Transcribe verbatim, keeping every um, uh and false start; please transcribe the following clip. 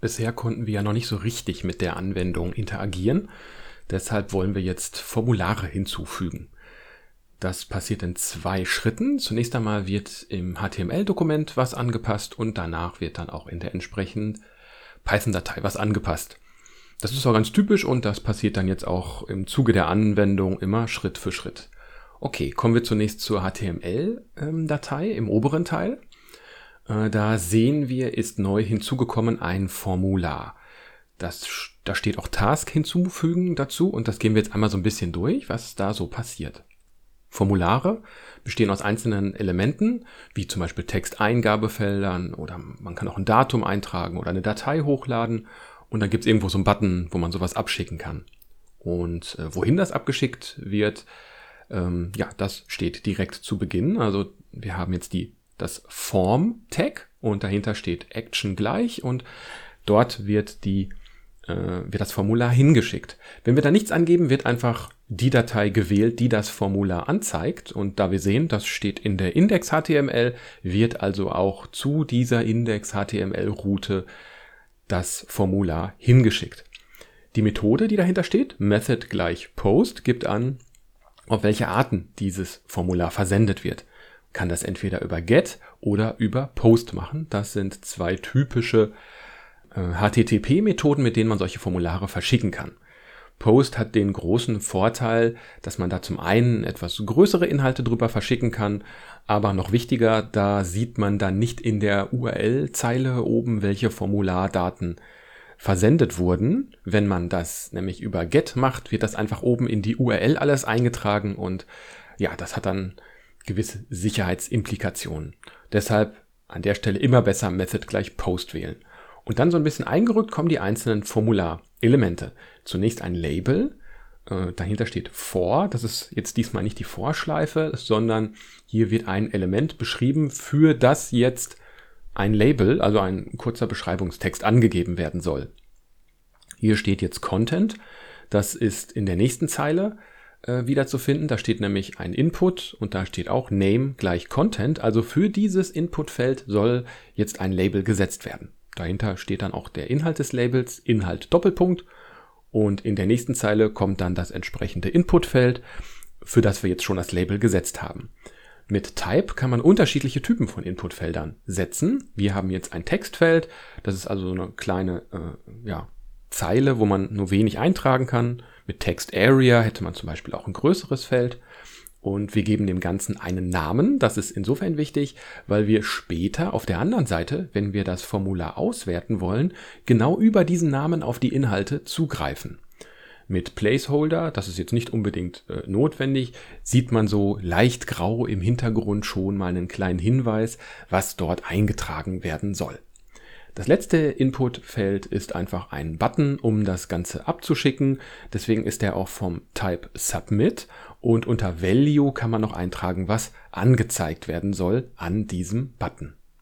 Bisher konnten wir ja noch nicht so richtig mit der Anwendung interagieren. Deshalb wollen wir jetzt Formulare hinzufügen. Das passiert in zwei Schritten. Zunächst einmal wird im H T M L-Dokument was angepasst und danach wird dann auch in der entsprechenden Python-Datei was angepasst. Das ist auch ganz typisch und das passiert dann jetzt auch im Zuge der Anwendung immer Schritt für Schritt. Okay, kommen wir zunächst zur H T M L-Datei im oberen Teil. Da sehen wir, ist neu hinzugekommen ein Formular. Das, da steht auch Task hinzufügen dazu und das gehen wir jetzt einmal so ein bisschen durch, was da so passiert. Formulare bestehen aus einzelnen Elementen, wie zum Beispiel Texteingabefeldern oder man kann auch ein Datum eintragen oder eine Datei hochladen und dann gibt es irgendwo so einen Button, wo man sowas abschicken kann. Und äh, wohin das abgeschickt wird, ähm, ja, das steht direkt zu Beginn. Also wir haben jetzt die, das Form-Tag und dahinter steht Action gleich und dort wird die wird das Formular hingeschickt. Wenn wir da nichts angeben, wird einfach die Datei gewählt, die das Formular anzeigt. Und da wir sehen, das steht in der Index.H T M L, wird also auch zu dieser Index.H T M L-Route das Formular hingeschickt. Die Methode, die dahinter steht, Method gleich Post, gibt an, auf welche Arten dieses Formular versendet wird. Man kann das entweder über Get oder über Post machen. Das sind zwei typische H T T P-Methoden, mit denen man solche Formulare verschicken kann. Post hat den großen Vorteil, dass man da zum einen etwas größere Inhalte drüber verschicken kann, aber noch wichtiger, da sieht man dann nicht in der U R L-Zeile oben, welche Formulardaten versendet wurden. Wenn man das nämlich über Get macht, wird das einfach oben in die U R L alles eingetragen und ja, das hat dann gewisse Sicherheitsimplikationen. Deshalb an der Stelle immer besser Method gleich Post wählen. Und dann so ein bisschen eingerückt kommen die einzelnen Formularelemente. Zunächst ein Label, äh, dahinter steht for, das ist jetzt diesmal nicht die Vorschleife, sondern hier wird ein Element beschrieben, für das jetzt ein Label, also ein kurzer Beschreibungstext angegeben werden soll. Hier steht jetzt Content, das ist in der nächsten Zeile äh, wieder zu finden, da steht nämlich ein Input und da steht auch Name gleich Content, also für dieses Inputfeld soll jetzt ein Label gesetzt werden. Dahinter steht dann auch der Inhalt des Labels, Inhalt Doppelpunkt und in der nächsten Zeile kommt dann das entsprechende Inputfeld, für das wir jetzt schon das Label gesetzt haben. Mit Type kann man unterschiedliche Typen von Inputfeldern setzen. Wir haben jetzt ein Textfeld, das ist also so eine kleine äh, ja, Zeile, wo man nur wenig eintragen kann. Mit Text Area hätte man zum Beispiel auch ein größeres Feld. Und wir geben dem Ganzen einen Namen. Das ist insofern wichtig, weil wir später auf der anderen Seite, wenn wir das Formular auswerten wollen, genau über diesen Namen auf die Inhalte zugreifen. Mit Placeholder, das ist jetzt nicht unbedingt äh, notwendig, sieht man so leicht grau im Hintergrund schon mal einen kleinen Hinweis, was dort eingetragen werden soll. Das letzte Inputfeld ist einfach ein Button, um das Ganze abzuschicken. Deswegen ist der auch vom Type Submit und unter Value kann man noch eintragen, was angezeigt werden soll an diesem Button.